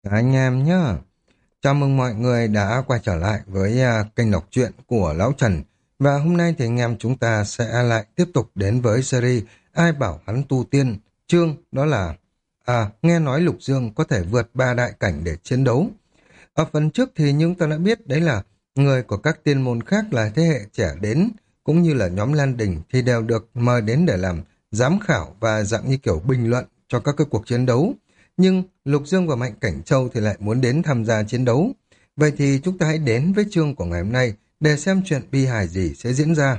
Anh em nhá, chào mừng mọi người đã quay trở lại với kênh đọc truyện của Lão Trần. Và hôm nay thì anh em chúng ta sẽ lại tiếp tục đến với series Ai bảo hắn tu tiên. Chương đó là nghe nói Lục Dương có thể vượt ba đại cảnh để chiến đấu. Ở phần trước thì chúng ta đã biết đấy là người của các tiên môn khác là thế hệ trẻ đến, cũng như là nhóm Lan Đình thì đều được mời đến để làm giám khảo và dạng như kiểu bình luận cho các cái cuộc chiến đấu. Nhưng Lục Dương và Mạnh Cảnh Châu thì lại muốn đến tham gia chiến đấu. Vậy thì chúng ta hãy đến với chương của ngày hôm nay để xem chuyện bi hài gì sẽ diễn ra.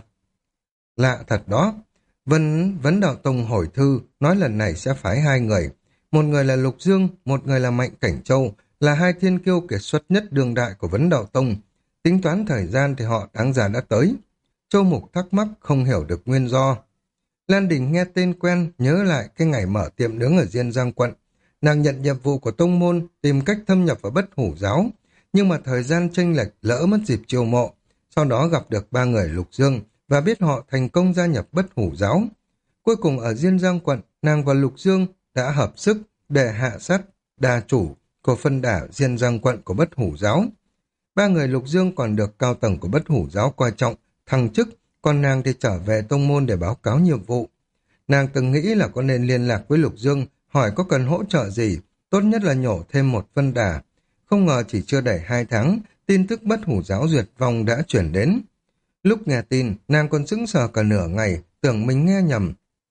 Lạ thật đó. Vấn Đạo Tông hồi thư nói lần này sẽ phái hai người. Một người là Lục Dương, một người là Mạnh Cảnh Châu, là hai thiên kiêu kiệt xuất nhất đương đại của Vấn Đạo Tông. Tính toán thời gian thì họ đáng ra đã tới. Châu Mục thắc mắc không hiểu được nguyên do. Lan Đình nghe tên quen, nhớ lại cái ngày mở tiệm nướng ở Diên Giang quận. Nàng nhận nhiệm vụ của tông môn, tìm cách thâm nhập vào Bất Hủ giáo, nhưng mà thời gian chênh lệch lỡ mất dịp chiêu mộ. Sau đó gặp được ba người Lục Dương và biết họ thành công gia nhập Bất Hủ giáo. Cuối cùng ở Diên Giang quận, nàng và Lục Dương đã hợp sức để hạ sát đà chủ của phân đảo Diên Giang quận của Bất Hủ giáo. Ba người Lục Dương còn được cao tầng của Bất Hủ giáo coi trọng, thăng chức, còn nàng thì trở về tông môn để báo cáo nhiệm vụ. Nàng từng nghĩ là có nên liên lạc với Lục Dương, hỏi có cần hỗ trợ gì, tốt nhất là nhổ thêm một phân đà. Không ngờ chỉ chưa đầy 2 tháng, tin tức Bất Hủ giáo duyệt vong đã chuyển đến. Lúc nghe tin, nàng còn sững sờ cả nửa ngày, tưởng mình nghe nhầm.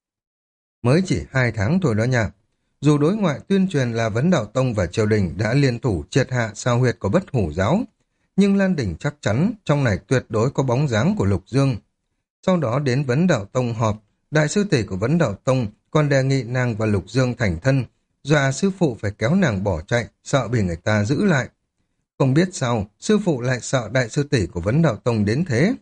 Mới chỉ 2 tháng thôi đó nha. Dù đối ngoại tuyên truyền là Vấn Đạo Tông và triều đình đã liên thủ triệt hạ sao huyệt của Bất Hủ giáo, nhưng Lan Đỉnh chắc chắn trong này tuyệt đối có bóng dáng của Lục Dương. Sau đó đến Vấn Đạo Tông họp, đại sư tỷ của Vấn Đạo Tông còn đề nghị nàng và Lục Dương thành thân, dọa sư phụ phải kéo nàng bỏ chạy, sợ bị người ta giữ lại. Không biết sao, sư phụ lại sợ đại sư tỷ của Vấn Đạo Tông đến thế.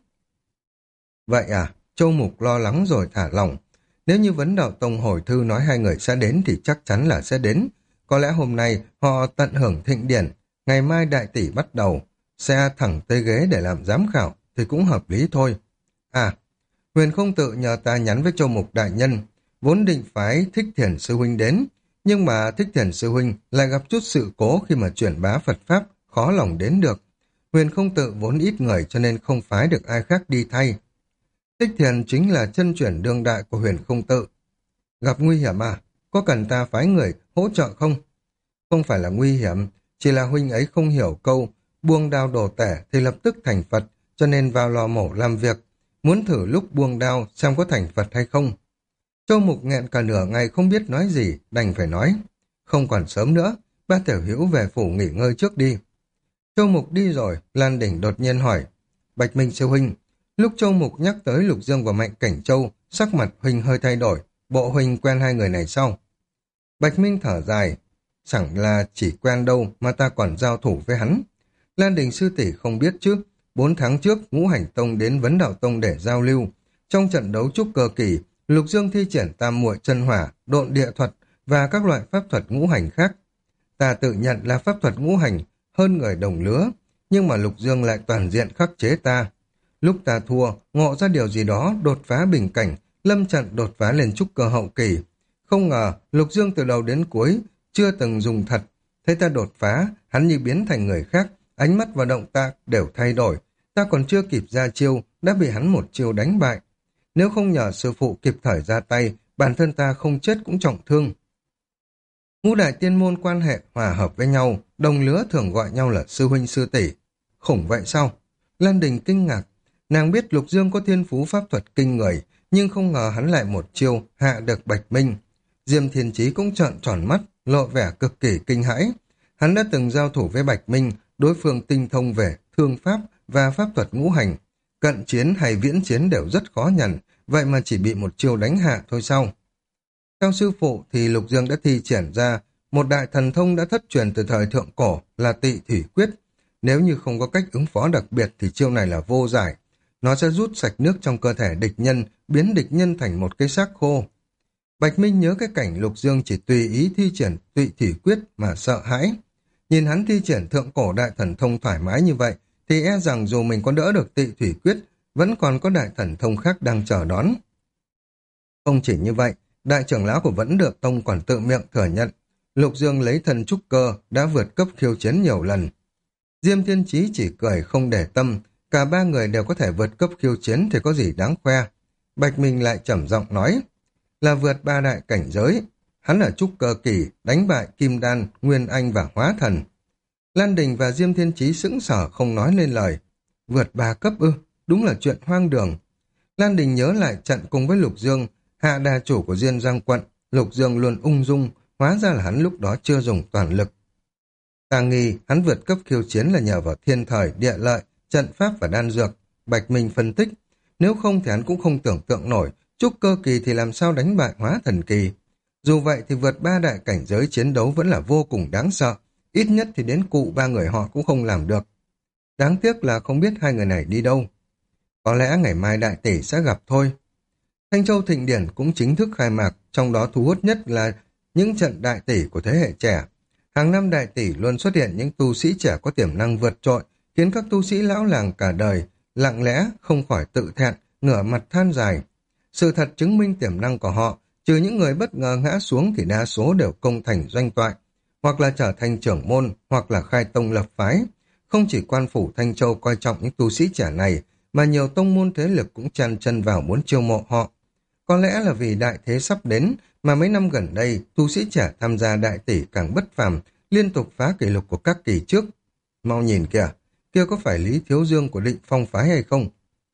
Vậy à, Châu Mục lo lắng rồi thả lỏng. Nếu như Vấn Đạo Tông hồi thư nói hai người sẽ đến thì chắc chắn là sẽ đến. Có lẽ hôm nay họ tận hưởng thịnh điển, ngày mai đại tỷ bắt đầu, sẽ thẳng tới ghế để làm giám khảo thì cũng hợp lý thôi. À, Huyền Không Tự nhờ ta nhắn với Châu Mục đại nhân, vốn định phái Thích Thiền sư huynh đến, nhưng mà Thích Thiền sư huynh lại gặp chút sự cố khi mà truyền bá Phật pháp, khó lòng đến được. Huyền Không Tự vốn ít người cho nên không phái được ai khác đi thay. Thích Thiền chính là chân chuyển đương đại của Huyền Không Tự. Gặp nguy hiểm à? Có cần ta phái người hỗ trợ không? Không phải là nguy hiểm, chỉ là huynh ấy không hiểu câu buông đao đổ tể thì lập tức thành Phật, cho nên vào lò mổ làm việc. Muốn thử lúc buông đao xem có thành Phật hay không. Châu Mục nghẹn cả nửa ngày không biết nói gì, đành phải nói. Không còn sớm nữa, ba tiểu hữu về phủ nghỉ ngơi trước đi. Châu Mục đi rồi, Lan Đỉnh đột nhiên hỏi. Bạch Minh sư huynh. Lúc Châu Mục nhắc tới Lục Dương và Mạnh Cảnh Châu, sắc mặt huynh hơi thay đổi. Bộ huynh quen hai người này sao? Bạch Minh thở dài. Chẳng là chỉ quen đâu mà ta còn giao thủ với hắn. Lan Đình sư tỷ không biết chứ. 4 tháng trước, Ngũ Hành Tông đến Vấn Đạo Tông để giao lưu. Trong trận đấu trúc cơ kỳ, Lục Dương thi triển tam muội chân hỏa, độn địa thuật và các loại pháp thuật ngũ hành khác. Ta tự nhận là pháp thuật ngũ hành hơn người đồng lứa, nhưng mà Lục Dương lại toàn diện khắc chế ta. Lúc ta thua, ngộ ra điều gì đó đột phá bình cảnh, lâm trận đột phá lên trúc cơ hậu kỳ. Không ngờ, Lục Dương từ đầu đến cuối chưa từng dùng thật. Thấy ta đột phá, hắn như biến thành người khác, ánh mắt và động tác đều thay đổi. Ta còn chưa kịp ra chiêu, đã bị hắn một chiêu đánh bại. Nếu không nhờ sư phụ kịp thời ra tay, bản thân ta không chết cũng trọng thương. Ngũ đại tiên môn quan hệ hòa hợp với nhau, đồng lứa thường gọi nhau là sư huynh sư tỷ. Khủng vậy sao? Lan Đình kinh ngạc. Nàng biết Lục Dương có thiên phú pháp thuật kinh người, nhưng không ngờ hắn lại một chiêu hạ được Bạch Minh. Diêm Thiên Chí cũng trợn tròn mắt, lộ vẻ cực kỳ kinh hãi. Hắn đã từng giao thủ với Bạch Minh, đối phương tinh thông về thương pháp và pháp thuật ngũ hành. Cận chiến hay viễn chiến đều rất khó nhằn, vậy mà chỉ bị một chiêu đánh hạ thôi sao? Theo sư phụ thì Lục Dương đã thi triển ra một đại thần thông đã thất truyền từ thời thượng cổ là Tị Thủy Quyết. Nếu như không có cách ứng phó đặc biệt thì chiêu này là vô giải. Nó sẽ rút sạch nước trong cơ thể địch nhân, biến địch nhân thành một cái xác khô. Bạch Minh nhớ cái cảnh Lục Dương chỉ tùy ý thi triển Tị Thủy Quyết mà sợ hãi. Nhìn hắn thi triển thượng cổ đại thần thông thoải mái như vậy, thì e rằng dù mình có đỡ được Tị Thủy Quyết, vẫn còn có đại thần thông khác đang chờ đón. Không chỉ như vậy, đại trưởng lão của Vẫn Được Tông còn tự miệng thừa nhận, Lục Dương lấy thần trúc cơ, đã vượt cấp khiêu chiến nhiều lần. Diêm Thiên Chí chỉ cười không để tâm, cả ba người đều có thể vượt cấp khiêu chiến thì có gì đáng khoe. Bạch Minh lại trầm giọng nói, là vượt ba đại cảnh giới. Hắn ở trúc cơ kỳ, đánh bại Kim Đan, Nguyên Anh và Hóa Thần. Lan Đình và Diêm Thiên Chí sững sờ không nói lên lời. Vượt ba cấp ư, đúng là chuyện hoang đường. Lan Đình nhớ lại trận cùng với Lục Dương, hạ đà chủ của Diên Giang quận. Lục Dương luôn ung dung, hóa ra là hắn lúc đó chưa dùng toàn lực. Ta nghi hắn vượt cấp khiêu chiến là nhờ vào thiên thời, địa lợi, trận pháp và đan dược. Bạch Minh phân tích, nếu không thì hắn cũng không tưởng tượng nổi, trúc cơ kỳ thì làm sao đánh bại Hóa Thần kỳ. Dù vậy thì vượt ba đại cảnh giới chiến đấu vẫn là vô cùng đáng sợ, ít nhất thì đến cụ ba người họ cũng không làm được. Đáng tiếc là không biết hai người này đi đâu. Có lẽ ngày mai đại tỷ sẽ gặp thôi. Thanh Châu Thịnh Điển cũng chính thức khai mạc, trong đó thu hút nhất là những trận đại tỷ của thế hệ trẻ. Hàng năm đại tỷ luôn xuất hiện những tu sĩ trẻ có tiềm năng vượt trội, khiến các tu sĩ lão làng cả đời lặng lẽ không khỏi tự thẹn, ngửa mặt than dài. Sự thật chứng minh tiềm năng của họ, trừ những người bất ngờ ngã xuống thì đa số đều công thành doanh toại, hoặc là trở thành trưởng môn, hoặc là khai tông lập phái. Không chỉ quan phủ Thanh Châu coi trọng những tu sĩ trẻ này, mà nhiều tông môn thế lực cũng chan chân vào muốn chiêu mộ họ. Có lẽ là vì đại thế sắp đến, mà mấy năm gần đây, tu sĩ trẻ tham gia đại tỷ càng bất phàm, liên tục phá kỷ lục của các kỳ trước. Mau nhìn kìa, kia có phải Lý Thiếu Dương của Định Phong phái hay không?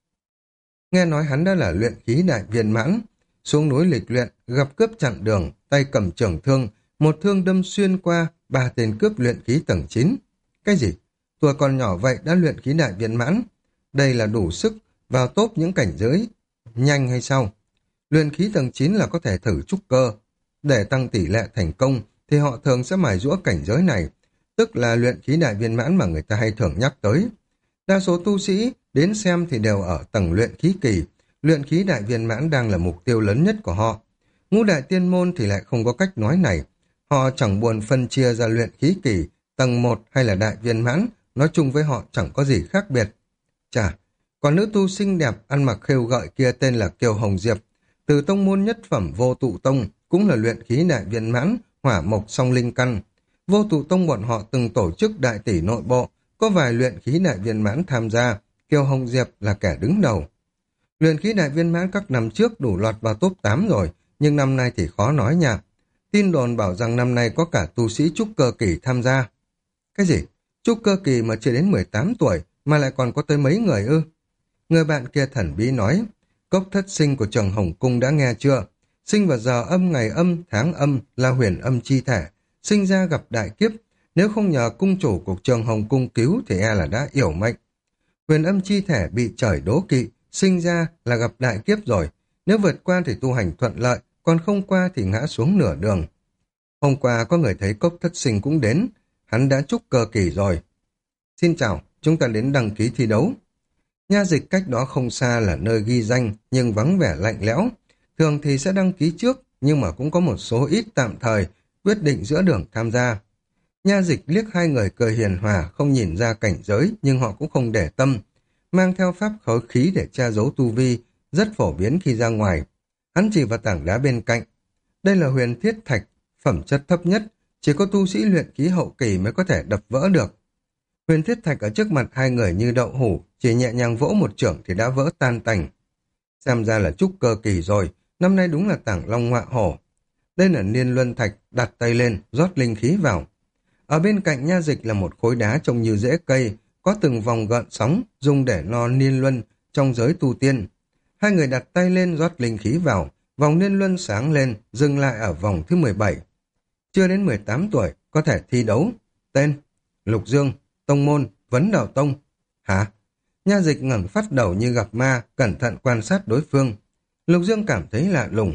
Nghe nói hắn đã là luyện khí đại viên mãn, xuống núi lịch luyện, gặp cướp chặn đường, tay cầm trường thương, một thương đâm xuyên qua, ba tên cướp luyện khí tầng 9. Cái gì? Tuổi còn nhỏ vậy đã luyện khí đại viên mãn? Đây là đủ sức vào top những cảnh giới nhanh hay sao? Luyện khí tầng 9 là có thể thử trúc cơ. Để tăng tỷ lệ thành công thì họ thường sẽ mài giũa cảnh giới này, tức là luyện khí đại viên mãn mà người ta hay thường nhắc tới. Đa số tu sĩ đến xem thì đều ở tầng luyện khí kỳ, luyện khí đại viên mãn đang là mục tiêu lớn nhất của họ. Ngũ đại tiên môn thì lại không có cách nói này. Họ chẳng buồn phân chia ra luyện khí kỳ, tầng 1 hay là đại viên mãn, nói chung với họ chẳng có gì khác biệt. Chà, còn nữ tu xinh đẹp ăn mặc khêu gợi kia tên là Kiều Hồng Diệp, từ tông môn nhất phẩm Vô Tụ Tông, cũng là luyện khí đại viên mãn, hỏa mộc song linh căn. Vô Tụ Tông bọn họ từng tổ chức đại tỷ nội bộ, có vài luyện khí đại viên mãn tham gia, Kiều Hồng Diệp là kẻ đứng đầu. Luyện khí đại viên mãn các năm trước đủ lọt vào top 8 rồi, nhưng năm nay thì khó nói nha. Tin đồn bảo rằng năm nay có cả tu sĩ trúc cơ kỳ tham gia. Cái gì? Trúc cơ kỳ mà chưa đến 18 tuổi mà lại còn có tới mấy người ư? Người bạn kia thần bí nói, cốc thất sinh của Trường Hồng Cung đã nghe chưa? Sinh vào giờ âm, ngày âm, tháng âm là huyền âm chi thể, sinh ra gặp đại kiếp. Nếu không nhờ cung chủ của Trường Hồng Cung cứu thì e là đã yểu mệnh. Huyền âm chi thể bị trời đố kỵ, sinh ra là gặp đại kiếp rồi. Nếu vượt qua thì tu hành thuận lợi, còn không qua thì ngã xuống nửa đường. Hôm qua có người thấy cốc thất sinh cũng đến, hắn đã trúc cơ kỳ rồi. Xin chào, chúng ta đến đăng ký thi đấu. Nha dịch cách đó không xa là nơi ghi danh, nhưng vắng vẻ lạnh lẽo. Thường thì sẽ đăng ký trước, nhưng mà cũng có một số ít tạm thời, quyết định giữa đường tham gia. Nha dịch liếc hai người cười hiền hòa, không nhìn ra cảnh giới, nhưng họ cũng không để tâm. Mang theo pháp khối khí để che giấu tu vi, rất phổ biến khi ra ngoài. Hắn chỉ vào tảng đá bên cạnh. Đây là huyền thiết thạch, phẩm chất thấp nhất, chỉ có tu sĩ luyện khí hậu kỳ mới có thể đập vỡ được. Huyền thiết thạch ở trước mặt hai người như đậu hũ, chỉ nhẹ nhàng vỗ một chưởng thì đã vỡ tan tành. Xem ra là trúc cơ kỳ rồi, năm nay đúng là tảng long ngọa hổ. Đây là niên luân thạch, đặt tay lên, rót linh khí vào. Ở bên cạnh nha dịch là một khối đá trông như rễ cây, có từng vòng gợn sóng, dùng để no niên luân trong giới tu tiên. Hai người đặt tay lên rót linh khí vào, vòng niên luân sáng lên, dừng lại ở vòng thứ 17. Chưa đến 18 tuổi, có thể thi đấu. Tên: Lục Dương, tông môn: Vấn Đạo Tông. Hả? Nha dịch ngẩng phát đầu như gặp ma, cẩn thận quan sát đối phương. Lục Dương cảm thấy lạ lùng.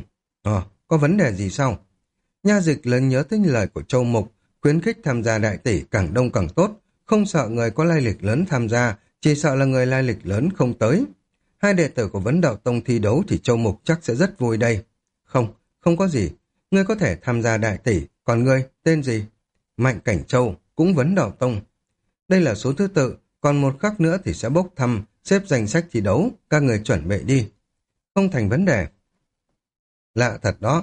Có vấn đề gì sao? Nha dịch lớn nhớ tới lời của Châu Mục, khuyến khích tham gia đại tỷ càng đông càng tốt, không sợ người có lai lịch lớn tham gia, chỉ sợ là người lai lịch lớn không tới. Hai đệ tử của Vấn Đạo Tông thi đấu thì Châu Mục chắc sẽ rất vui đây. Không có gì. Ngươi có thể tham gia đại tỷ, còn ngươi, tên gì? Mạnh Cảnh Châu, cũng Vấn Đạo Tông. Đây là số thứ tự, còn một khắc nữa thì sẽ bốc thăm, xếp danh sách thi đấu, các người chuẩn bị đi. Không thành vấn đề. Lạ thật đó.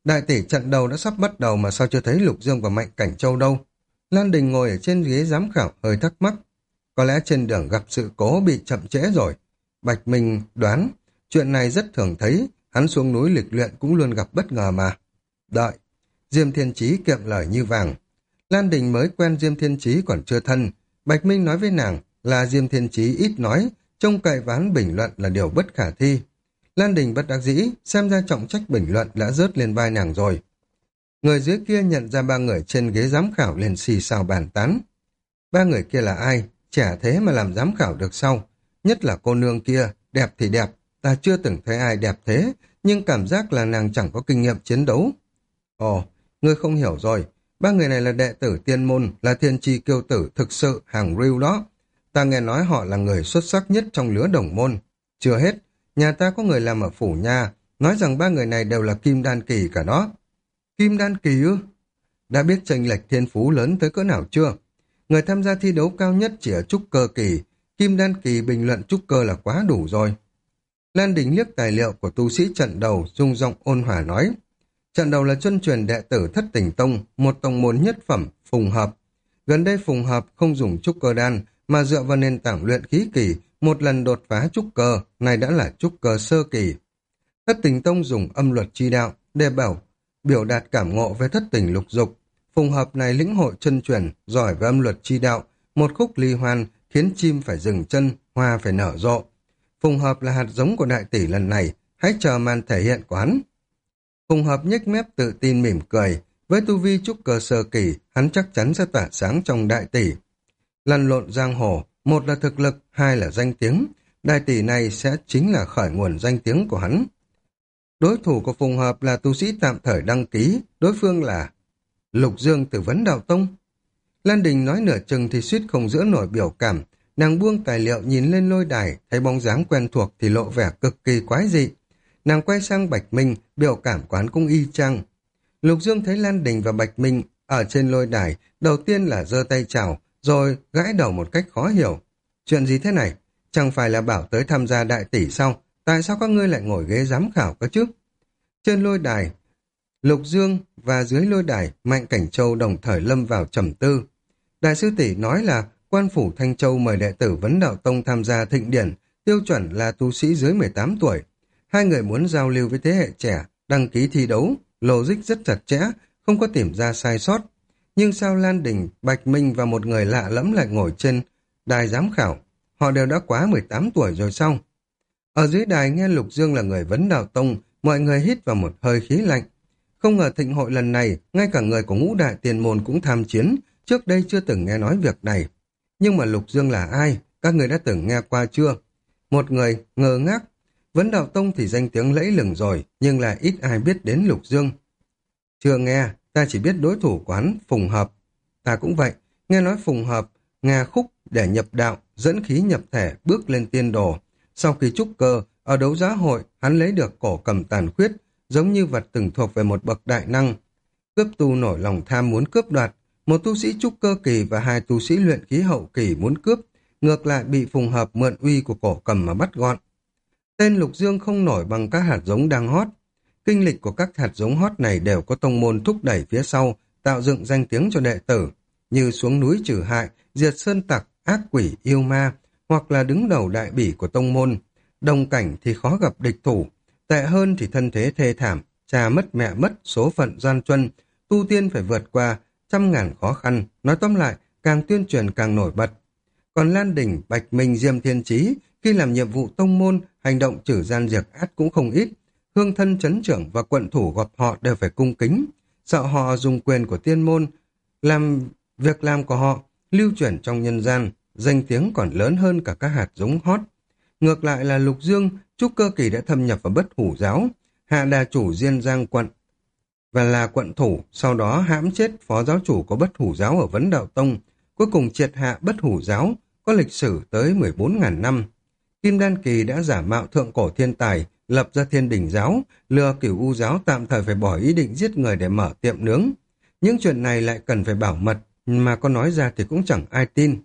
Đại tỷ trận đầu đã sắp bắt đầu mà sao chưa thấy Lục Dương và Mạnh Cảnh Châu đâu? Lan Đình ngồi ở trên ghế giám khảo hơi thắc mắc. Có lẽ trên đường gặp sự cố bị chậm trễ rồi. Bạch Minh đoán, chuyện này rất thường thấy, hắn xuống núi lịch luyện cũng luôn gặp bất ngờ mà. Đợi, Diêm Thiên Chí kiệm lời như vàng. Lan Đình mới quen Diêm Thiên Chí còn chưa thân. Bạch Minh nói với nàng là Diêm Thiên Chí ít nói, trông cậy và hắn bình luận là điều bất khả thi. Lan Đình bất đắc dĩ, xem ra trọng trách bình luận đã rớt lên vai nàng rồi. Người dưới kia nhận ra ba người trên ghế giám khảo liền xì xào bàn tán. Ba người kia là ai? Trẻ thế mà làm giám khảo được sao? Nhất là cô nương kia, đẹp thì đẹp, ta chưa từng thấy ai đẹp thế, nhưng cảm giác là nàng chẳng có kinh nghiệm chiến đấu. Ồ, ngươi không hiểu rồi, ba người này là đệ tử tiên môn, là thiên tri kiêu tử thực sự hàng real đó. Ta nghe nói họ là người xuất sắc nhất trong lứa đồng môn. Chưa hết, nhà ta có người làm ở phủ nha, nói rằng ba người này đều là kim đan kỳ cả đó. Kim đan kỳ ư? Đã biết chênh lệch thiên phú lớn tới cỡ nào chưa? Người tham gia thi đấu cao nhất chỉ ở trúc cơ kỳ, kim đan kỳ bình luận trúc cơ là quá đủ rồi. Lan Đình liếc tài liệu của tu sĩ trận đầu, rung giọng ôn hòa nói. Trận đầu là chân truyền đệ tử Thất Tình Tông, một tông môn nhất phẩm, Phùng Hợp. Gần đây Phùng Hợp không dùng trúc cơ đan, mà dựa vào nền tảng luyện khí kỳ, một lần đột phá trúc cơ, này đã là trúc cơ sơ kỳ. Thất Tình Tông dùng âm luật chi đạo để biểu đạt cảm ngộ về thất tình lục dục. Phùng Hợp này lĩnh hội chân truyền, giỏi về âm luật chi đạo, một khúc ly hoan khiến chim phải dừng chân, hoa phải nở rộ. Phùng Hợp là hạt giống của đại tỷ lần này, hãy chờ màn thể hiện của hắn. Phùng Hợp nhếch mép tự tin mỉm cười, với tu vi trúc cơ sơ kỳ, hắn chắc chắn sẽ tỏa sáng trong đại tỷ. Lăn lộn giang hồ, một là thực lực, hai là danh tiếng, đại tỷ này sẽ chính là khởi nguồn danh tiếng của hắn. Đối thủ của Phùng Hợp là tu sĩ tạm thời đăng ký, đối phương là Lục Dương từ Vấn Đạo Tông. Lan Đình nói nửa chừng thì suýt không giữ nổi biểu cảm, nàng buông tài liệu nhìn lên lôi đài, thấy bóng dáng quen thuộc thì lộ vẻ cực kỳ quái dị. Nàng quay sang Bạch Minh, biểu cảm quán cũng y chang. Lục Dương thấy Lan Đình và Bạch Minh ở trên lôi đài, đầu tiên là giơ tay chào, rồi gãi đầu một cách khó hiểu. Chuyện gì thế này? Chẳng phải là bảo tới tham gia đại tỷ sao? Tại sao các ngươi lại ngồi ghế giám khảo cơ chứ? Trên lôi đài, Lục Dương và dưới lôi đài, Mạnh Cảnh Châu đồng thời lâm vào trầm tư. Đại sư tỷ nói là quan phủ Thanh Châu mời đệ tử Vấn Đạo Tông tham gia thịnh điển, tiêu chuẩn là tu sĩ dưới 18 tuổi. Hai người muốn giao lưu với thế hệ trẻ, đăng ký thi đấu, logic rất chặt chẽ, không có tìm ra sai sót. Nhưng sao Lan Đình, Bạch Minh và một người lạ lẫm lại ngồi trên đài giám khảo? Họ đều đã quá 18 tuổi rồi sao? Ở dưới đài nghe Lục Dương là người Vấn Đạo Tông, mọi người hít vào một hơi khí lạnh. Không ngờ thịnh hội lần này, ngay cả người của ngũ đại tiền môn cũng tham chiến, trước đây chưa từng nghe nói việc này. Nhưng mà Lục Dương là ai? Các người đã từng nghe qua chưa? Một người ngơ ngác. Vấn Đạo Tông thì danh tiếng lẫy lừng rồi, nhưng là ít ai biết đến Lục Dương. Chưa nghe, ta chỉ biết đối thủ quán Phùng Hợp. Ta cũng vậy, nghe nói Phùng Hợp, Nga khúc để nhập đạo, dẫn khí nhập thể, bước lên tiên đồ. Sau khi trúc cơ, ở đấu giá hội, hắn lấy được cổ cầm tàn khuyết, giống như vật từng thuộc về một bậc đại năng. Cướp tu nổi lòng tham muốn cướp đoạt, một tu sĩ trúc cơ kỳ và hai tu sĩ luyện khí hậu kỳ muốn cướp, ngược lại bị Phùng Hợp mượn uy của cổ cầm mà bắt gọn. Tên Lục Dương không nổi bằng các hạt giống đang hot. Kinh lịch của các hạt giống hot này đều có tông môn thúc đẩy phía sau, tạo dựng danh tiếng cho đệ tử, như xuống núi trừ hại, diệt sơn tặc, ác quỷ, yêu ma, hoặc là đứng đầu đại bỉ của tông môn. Đồng cảnh thì khó gặp địch thủ, tệ hơn thì thân thế thê thảm, cha mất mẹ mất, số phận gian truân, tu tiên phải vượt qua trăm ngàn khó khăn, nói tóm lại, càng tuyên truyền càng nổi bật. Còn Lan Đình, Bạch Minh, Diêm Thiên Chí, khi làm nhiệm vụ tông môn, hành động trừ gian diệt ác cũng không ít. Hương thân chấn trưởng và quận thủ gặp họ đều phải cung kính, sợ họ dùng quyền của tiên môn, làm việc làm của họ, lưu truyền trong nhân gian, danh tiếng còn lớn hơn cả các hạt giống hot. Ngược lại là Lục Dương, trúc cơ kỳ đã thâm nhập vào Bất Hủ giáo, hạ đà chủ Diên Giang quận và là quận thủ, sau đó hãm chết phó giáo chủ của Bất Hủ giáo ở Vấn Đạo Tông, cuối cùng triệt hạ Bất Hủ giáo, có lịch sử tới 14.000 năm. Kim Đan Kỳ đã giả mạo thượng cổ thiên tài, lập ra Thiên Đình giáo, lừa Cửu U giáo tạm thời phải bỏ ý định giết người để mở tiệm nướng. Những chuyện này lại cần phải bảo mật, mà có nói ra thì cũng chẳng ai tin.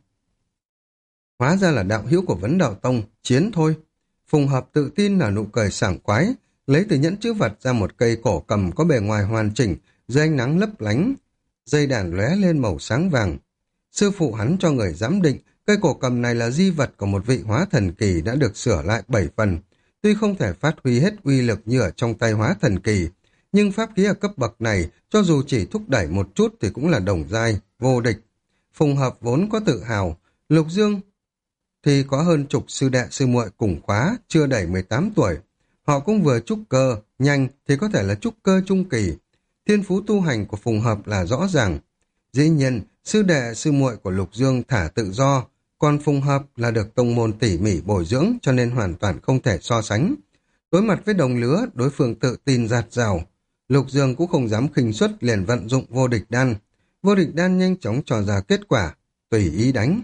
Hóa ra là đạo hữu của Vấn Đạo Tông, chiến thôi. Phùng Hợp tự tin là nụ cười sảng khoái, lấy từ nhẫn chữ vật ra một cây cổ cầm có bề ngoài hoàn chỉnh, dưới ánh nắng lấp lánh, dây đàn lóe lên màu sáng vàng. Sư phụ hắn cho người giám định, cây cổ cầm này là di vật của một vị hóa thần kỳ đã được sửa lại 7 phần. Tuy không thể phát huy hết uy lực như ở trong tay hóa thần kỳ, nhưng pháp khí ở cấp bậc này, cho dù chỉ thúc đẩy một chút thì cũng là đồng giai, vô địch. Phùng Hợp vốn có tự hào, Lục Dương thì có hơn chục sư đệ sư muội cùng khóa, chưa đầy 18 tuổi. Họ cũng vừa trúc cơ, nhanh thì có thể là trúc cơ trung kỳ. Thiên phú tu hành của Phùng Hợp là rõ ràng. Dĩ nhiên, sư đệ sư muội của Lục Dương thả tự do, còn Phùng Hợp là được tông môn tỉ mỉ bồi dưỡng cho nên hoàn toàn không thể so sánh. Đối mặt với đồng lứa, đối phương tự tin dạt dào. Lục Dương cũng không dám khinh suất liền vận dụng vô địch đan. Vô địch đan nhanh chóng cho ra kết quả, tùy ý đánh.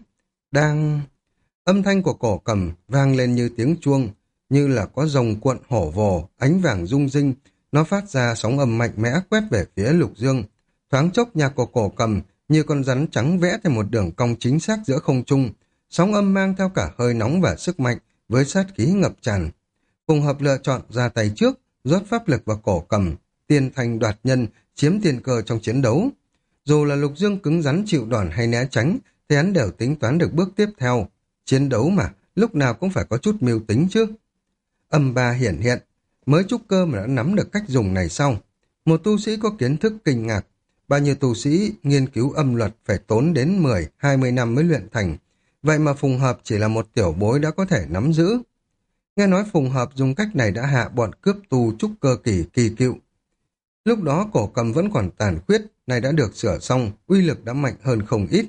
Âm thanh của cổ cầm vang lên như tiếng chuông, như là có rồng cuộn hổ vồ, ánh vàng rung rinh. Nó phát ra sóng âm mạnh mẽ quét về phía Lục Dương. Thoáng chốc nhạc của cổ cầm như con rắn trắng vẽ thành một đường cong chính xác giữa không trung. Sóng âm mang theo cả hơi nóng và sức mạnh với sát khí ngập tràn. Phùng Hợp lựa chọn ra tay trước, rót pháp lực vào cổ cầm, tiên thành đoạt nhân, chiếm tiền cơ trong chiến đấu. Dù là Lục Dương cứng rắn chịu đòn hay né tránh, thì hắn đều tính toán được bước tiếp theo. Chiến đấu mà, lúc nào cũng phải có chút mưu tính chứ. Âm ba hiển hiện, mới trúc cơ mà đã nắm được cách dùng này sau. Một tu sĩ có kiến thức kinh ngạc, bao nhiêu tu sĩ nghiên cứu âm luật phải tốn đến 10-20 năm mới luyện thành. Vậy mà Phùng Hợp chỉ là một tiểu bối đã có thể nắm giữ. Nghe nói Phùng Hợp dùng cách này đã hạ bọn cướp tu trúc cơ kỳ kỳ cựu. Lúc đó cổ cầm vẫn còn tàn khuyết, này đã được sửa xong, uy lực đã mạnh hơn không ít.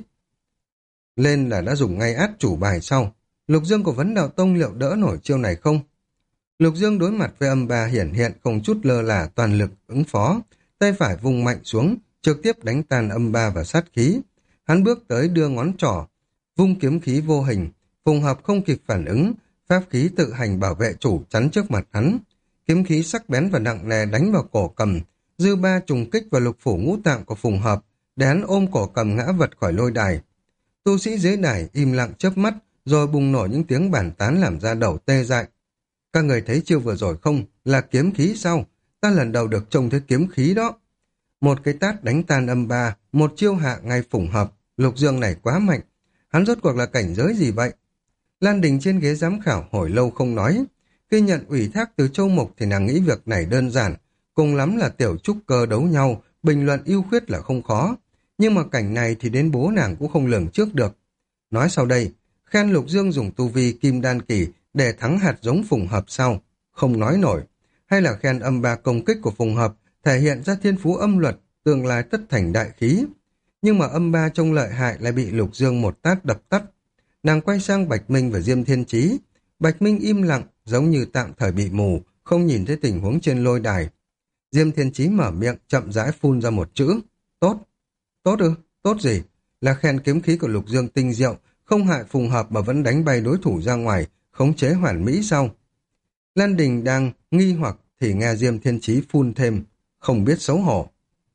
Lên là đã dùng ngay át chủ bài sau. Lục Dương của Vấn Đạo Tông liệu đỡ nổi chiêu này không? Lục Dương đối mặt với âm ba hiển hiện không chút lơ là toàn lực ứng phó, tay phải vùng mạnh xuống, trực tiếp đánh tan âm ba và sát khí. Hắn bước tới đưa ngón trỏ, vung kiếm khí vô hình, Phùng Hợp không kịp phản ứng, pháp khí tự hành bảo vệ chủ chắn trước mặt hắn. Kiếm khí sắc bén và nặng nề đánh vào cổ cầm, dư ba trùng kích vào lục phủ ngũ tạng của Phùng Hợp, để hắn ôm cổ cầm ngã vật khỏi lôi đài. Tu sĩ dưới đài im lặng chớp mắt, rồi bùng nổ những tiếng bàn tán làm ra đầu tê dại. Các người thấy chiêu vừa rồi không? Là kiếm khí sao? Ta lần đầu được trông thấy kiếm khí đó. Một cái tát đánh tan âm ba, một chiêu hạ ngay Phùng Hợp. Lục Dương này quá mạnh. Hắn rốt cuộc là cảnh giới gì vậy? Lan Đình trên ghế giám khảo hồi lâu không nói. Khi nhận ủy thác từ Châu Mục thì nàng nghĩ việc này đơn giản. Cùng lắm là tiểu trúc cơ đấu nhau, bình luận ưu khuyết là không khó. Nhưng mà cảnh này thì đến bố nàng cũng không lường trước được. Nói sau đây, khen Lục Dương dùng tu vi kim đan kỳ để thắng hạt giống Phùng Hợp sau, không nói nổi. Hay là khen âm ba công kích của Phùng Hợp thể hiện ra thiên phú âm luật, tương lai tất thành đại khí. Nhưng mà âm ba trông lợi hại lại bị Lục Dương một tát đập tắt. Nàng quay sang Bạch Minh và Diêm Thiên Chí. Bạch Minh im lặng, giống như tạm thời bị mù, không nhìn thấy tình huống trên lôi đài. Diêm Thiên Chí mở miệng, chậm rãi phun ra một chữ. Tốt. Tốt ư? Tốt gì? Là khen kiếm khí của Lục Dương tinh diệu, không hại Phùng Hợp mà vẫn đánh bay đối thủ ra ngoài, khống chế hoàn mỹ sau. Lan Đình đang nghi hoặc thì nghe Diêm Thiên Chí phun thêm, không biết xấu hổ.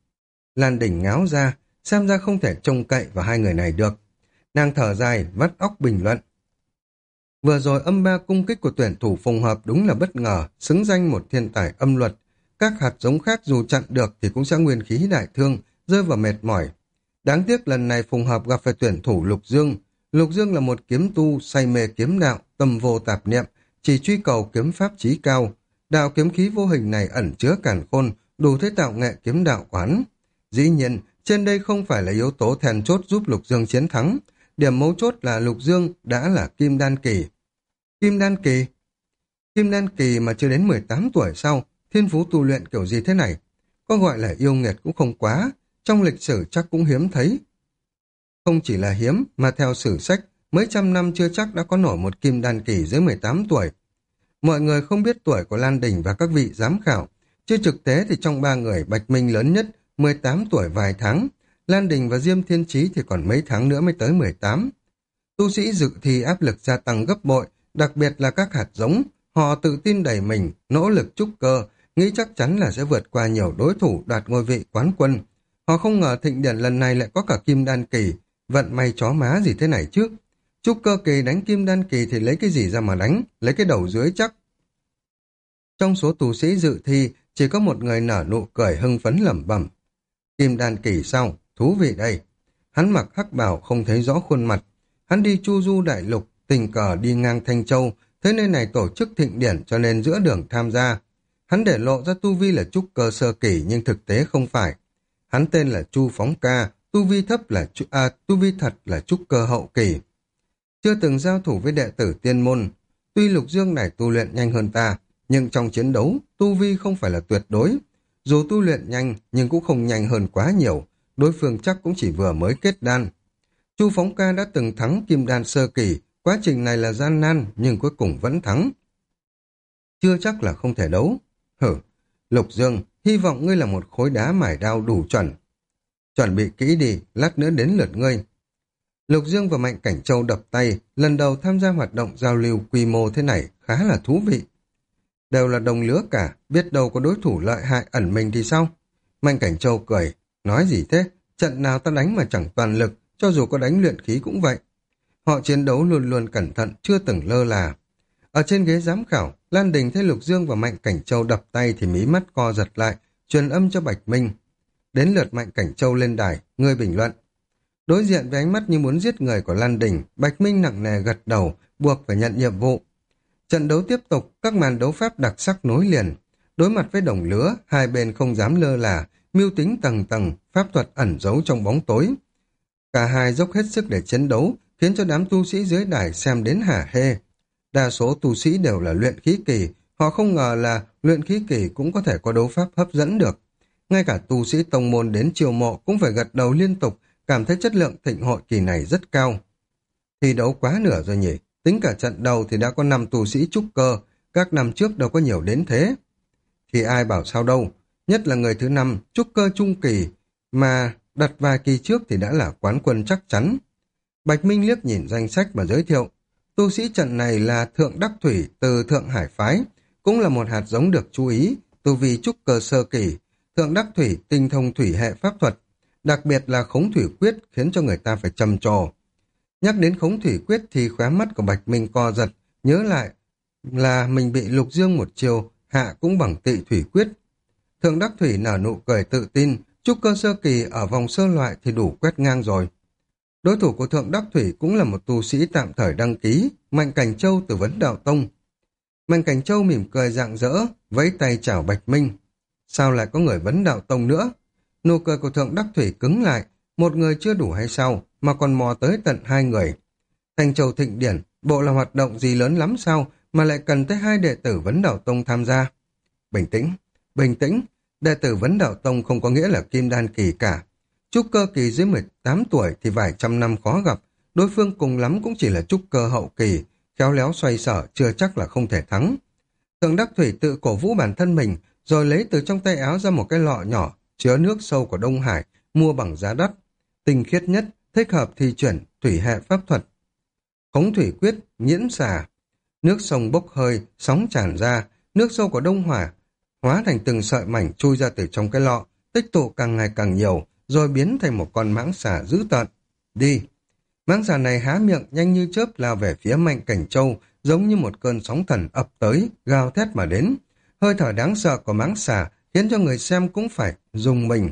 Lan Đình ngáo ra, xem ra không thể trông cậy vào hai người này được. Nàng thở dài, vắt óc bình luận. Vừa rồi âm ba cung kích của tuyển thủ Phùng Hợp đúng là bất ngờ, xứng danh một thiên tài âm luật. Các hạt giống khác dù chặn được thì cũng sẽ nguyên khí đại thương, rơi vào mệt mỏi. Đáng tiếc lần này Phùng Hợp gặp phải tuyển thủ Lục Dương. Lục Dương là một kiếm tu say mê kiếm đạo, tâm vô tạp niệm, chỉ truy cầu kiếm pháp chí cao. Đạo kiếm khí vô hình này ẩn chứa càn khôn, đủ thế tạo nghệ kiếm đạo của hắn. Dĩ nhiên, trên đây không phải là yếu tố then chốt giúp Lục Dương chiến thắng. Điểm mấu chốt là Lục Dương đã là kim đan kỳ. Kim đan kỳ? Kim đan kỳ mà chưa đến 18 tuổi sau, thiên phú tu luyện kiểu gì thế này? Có gọi là yêu nghiệt cũng không quá, trong lịch sử chắc cũng hiếm thấy. Không chỉ là hiếm, mà theo sử sách, mấy trăm năm chưa chắc đã có nổi một kim đan kỳ dưới 18 tuổi. Mọi người không biết tuổi của Lan Đình và các vị giám khảo, chứ thực tế thì trong ba người Bạch Minh lớn nhất, 18 tuổi vài tháng, Lan Đình và Diêm Thiên Chí thì còn mấy tháng nữa mới tới 18. Tu sĩ dự thi áp lực gia tăng gấp bội, đặc biệt là các hạt giống, họ tự tin đẩy mình, nỗ lực trúc cơ, nghĩ chắc chắn là sẽ vượt qua nhiều đối thủ đoạt ngôi vị quán quân. Họ không ngờ thịnh điển lần này lại có cả kim đan kỳ, vận may chó má gì thế này chứ. Trúc cơ kỳ đánh kim đan kỳ thì lấy cái gì ra mà đánh, lấy cái đầu dưới chắc. Trong số tu sĩ dự thi, chỉ có một người nở nụ cười hưng phấn lẩm bẩm. Kim đan kỳ sao? Thú vị đây. Hắn mặc hắc bào không thấy rõ khuôn mặt. Hắn đi chu du đại lục, tình cờ đi ngang Thanh Châu, thế nơi này tổ chức thịnh điển cho nên giữa đường tham gia. Hắn để lộ ra tu vi là trúc cơ sơ kỳ nhưng thực tế không phải. Hắn tên là Chu Phóng Ca, tu vi tu vi thật là trúc cơ hậu kỳ. Chưa từng giao thủ với đệ tử tiên môn, tuy Lục Dương này tu luyện nhanh hơn ta, nhưng trong chiến đấu, tu vi không phải là tuyệt đối. Dù tu luyện nhanh, nhưng cũng không nhanh hơn quá nhiều, đối phương chắc cũng chỉ vừa mới kết đan. Chu Phóng Ca đã từng thắng kim đan sơ kỳ, quá trình này là gian nan, nhưng cuối cùng vẫn thắng. Chưa chắc là không thể đấu. Hử, Lục Dương, hy vọng ngươi là một khối đá mài đao đủ chuẩn. Chuẩn bị kỹ đi, lát nữa đến lượt ngươi. Lục Dương và Mạnh Cảnh Châu đập tay, lần đầu tham gia hoạt động giao lưu quy mô thế này, khá là thú vị. Đều là đồng lứa cả, biết đâu có đối thủ lợi hại ẩn mình thì sao? Mạnh Cảnh Châu cười, nói gì thế? Trận nào ta đánh mà chẳng toàn lực, cho dù có đánh luyện khí cũng vậy. Họ chiến đấu luôn luôn cẩn thận, chưa từng lơ là. Ở trên ghế giám khảo, Lan Đình thấy Lục Dương và Mạnh Cảnh Châu đập tay thì mí mắt co giật lại, truyền âm cho Bạch Minh. Đến lượt Mạnh Cảnh Châu lên đài, người bình luận. Đối diện với ánh mắt như muốn giết người của Lan Đình, Bạch Minh nặng nề gật đầu, buộc phải nhận nhiệm vụ. Trận đấu tiếp tục, các màn đấu pháp đặc sắc nối liền. Đối mặt với đồng lứa, hai bên không dám lơ là, mưu tính tầng tầng, pháp thuật ẩn giấu trong bóng tối. Cả hai dốc hết sức để chiến đấu, khiến cho đám tu sĩ dưới đài xem đến hả hê. Đa số tu sĩ đều là luyện khí kỳ, họ không ngờ là luyện khí kỳ cũng có thể có đấu pháp hấp dẫn được. Ngay cả tu sĩ tông môn đến chiêu mộ cũng phải gật đầu liên tục, cảm thấy chất lượng thịnh hội kỳ này rất cao. Thi đấu quá nửa rồi nhỉ, tính cả trận đầu thì đã có 5 tu sĩ trúc cơ, các năm trước đâu có nhiều đến thế. Thì ai bảo sao đâu, nhất là người thứ 5, trúc cơ trung kỳ, mà đặt vài kỳ trước thì đã là quán quân chắc chắn. Bạch Minh liếc nhìn danh sách mà giới thiệu, tu sĩ trận này là Thượng Đắc Thủy từ Thượng Hải Phái, cũng là một hạt giống được chú ý, tu vi trúc cơ sơ kỳ. Thượng Đắc Thủy tinh thông thủy hệ pháp thuật, đặc biệt là khống thủy quyết khiến cho người ta phải trầm trồ. Nhắc đến khống thủy quyết thì khóe mắt của Bạch Minh co giật, nhớ lại là mình bị Lục Dương một chiều hạ cũng bằng tị thủy quyết. Thượng Đắc Thủy nở nụ cười tự tin, trúc cơ sơ kỳ ở vòng sơ loại thì đủ quét ngang rồi. Đối thủ của Thượng Đắc Thủy cũng là một tu sĩ tạm thời đăng ký, Mạnh Cảnh Châu từ Vấn Đạo Tông. Mạnh Cảnh Châu mỉm cười rạng rỡ, vẫy tay chào Bạch Minh. Sao lại có người Vấn Đạo Tông nữa? Nụ cười của Thượng Đắc Thủy cứng lại, một người chưa đủ hay sao, mà còn mò tới tận 2 người. Thanh Châu thịnh điển, bộ là hoạt động gì lớn lắm sao, mà lại cần tới 2 đệ tử Vấn Đạo Tông tham gia? Bình tĩnh, bình tĩnh, đệ tử Vấn Đạo Tông không có nghĩa là kim đan kỳ cả. Trúc cơ kỳ dưới 18 tuổi thì vài trăm năm khó gặp, đối phương cùng lắm cũng chỉ là trúc cơ hậu kỳ, khéo léo xoay sở chưa chắc là không thể thắng. Thượng Đắc Thủy tự cổ vũ bản thân mình, rồi lấy từ trong tay áo ra một cái lọ nhỏ, chứa nước sâu của Đông Hải, mua bằng giá đắt. Tinh khiết nhất, thích hợp thi chuyển, thủy hệ pháp thuật. Khống thủy quyết, nhiễn xà. Nước sông bốc hơi, sóng tràn ra, nước sâu của Đông Hỏa hóa thành từng sợi mảnh chui ra từ trong cái lọ, tích tụ càng ngày càng nhiều, rồi biến thành một con mãng xà dữ tợn. Đi! Mãng xà này há miệng nhanh như chớp lao về phía Mạnh Cảnh Châu, giống như một cơn sóng thần ập tới, gào thét mà đến. Hơi thở đáng sợ của mãng xà khiến cho người xem cũng phải rùng mình.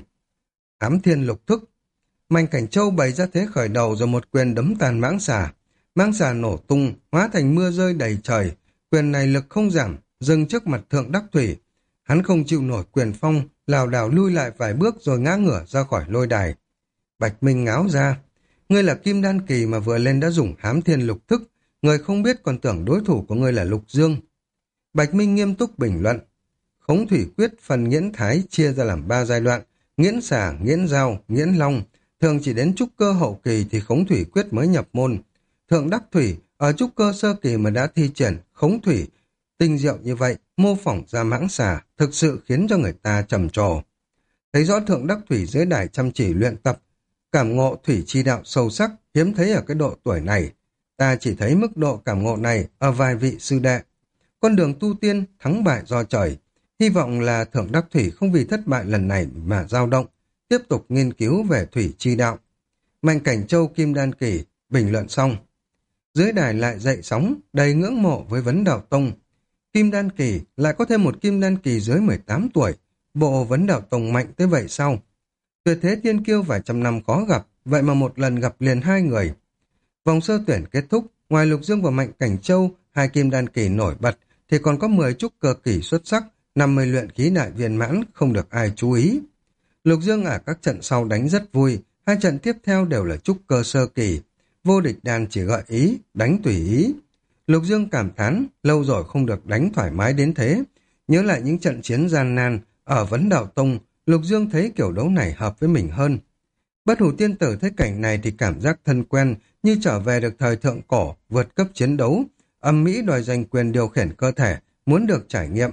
Ám thiên lục thức. Mạnh Cảnh Châu bày ra thế khởi đầu rồi một quyền đấm tàn mãng xà. Mãng xà nổ tung, hóa thành mưa rơi đầy trời. Quyền này lực không giảm, dừng trước mặt Thượng Đắc Thủy. Hắn không chịu nổi quyền phong, lảo đảo lui lại vài bước rồi ngã ngửa ra khỏi lôi đài. Bạch Minh ngáo ra. Ngươi là kim đan kỳ mà vừa lên đã dùng hám thiên lục thức. Người không biết còn tưởng đối thủ của ngươi là Lục Dương. Bạch Minh nghiêm túc bình luận. Khống thủy quyết phần nghiễn thái chia ra làm 3 giai đoạn. Nghiễn xà, nghiễn dao, nghiễn long. Thường chỉ đến trúc cơ hậu kỳ thì khống thủy quyết mới nhập môn. Thượng Đắc Thủy ở trúc cơ sơ kỳ mà đã thi triển khống thủy tinh diệu như vậy, mô phỏng ra mãng xà, thực sự khiến cho người ta trầm trồ. Thấy rõ Thượng Đắc Thủy dưới đài chăm chỉ luyện tập, cảm ngộ thủy chi đạo sâu sắc, hiếm thấy ở cái độ tuổi này. Ta chỉ thấy mức độ cảm ngộ này ở vài vị sư đệ. Con đường tu tiên thắng bại do trời. Hy vọng là Thượng Đắc Thủy không vì thất bại lần này mà dao động, tiếp tục nghiên cứu về thủy chi đạo. Mạnh Cảnh Châu kim đan kỳ, bình luận xong. Dưới đài lại dậy sóng, đầy ngưỡng mộ với Vấn Đạo Tông. Kim đan kỳ, lại có thêm một kim đan kỳ dưới 18 tuổi. Bộ Vấn Đạo Tông mạnh tới vậy sao? Tuyệt thế thiên kiêu vài trăm năm khó gặp, vậy mà một lần gặp liền hai người. Vòng sơ tuyển kết thúc, ngoài Lục Dương và Mạnh Cảnh Châu, hai kim đan kỳ nổi bật, thì còn có 10 trúc cơ kỳ xuất sắc, 50 luyện khí đại viên mãn, không được ai chú ý. Lục Dương ở các trận sau đánh rất vui, hai trận tiếp theo đều là trúc cơ sơ kỳ. Vô Địch Đan chỉ gợi ý, đánh tùy ý. Lục Dương cảm thán, lâu rồi không được đánh thoải mái đến thế. Nhớ lại những trận chiến gian nan, ở Vấn Đạo Tông, Lục Dương thấy kiểu đấu này hợp với mình hơn. Bất Hủ Tiên Tử thấy cảnh này thì cảm giác thân quen, như trở về được thời thượng cổ, vượt cấp chiến đấu, âm mỹ đòi giành quyền điều khiển cơ thể, muốn được trải nghiệm.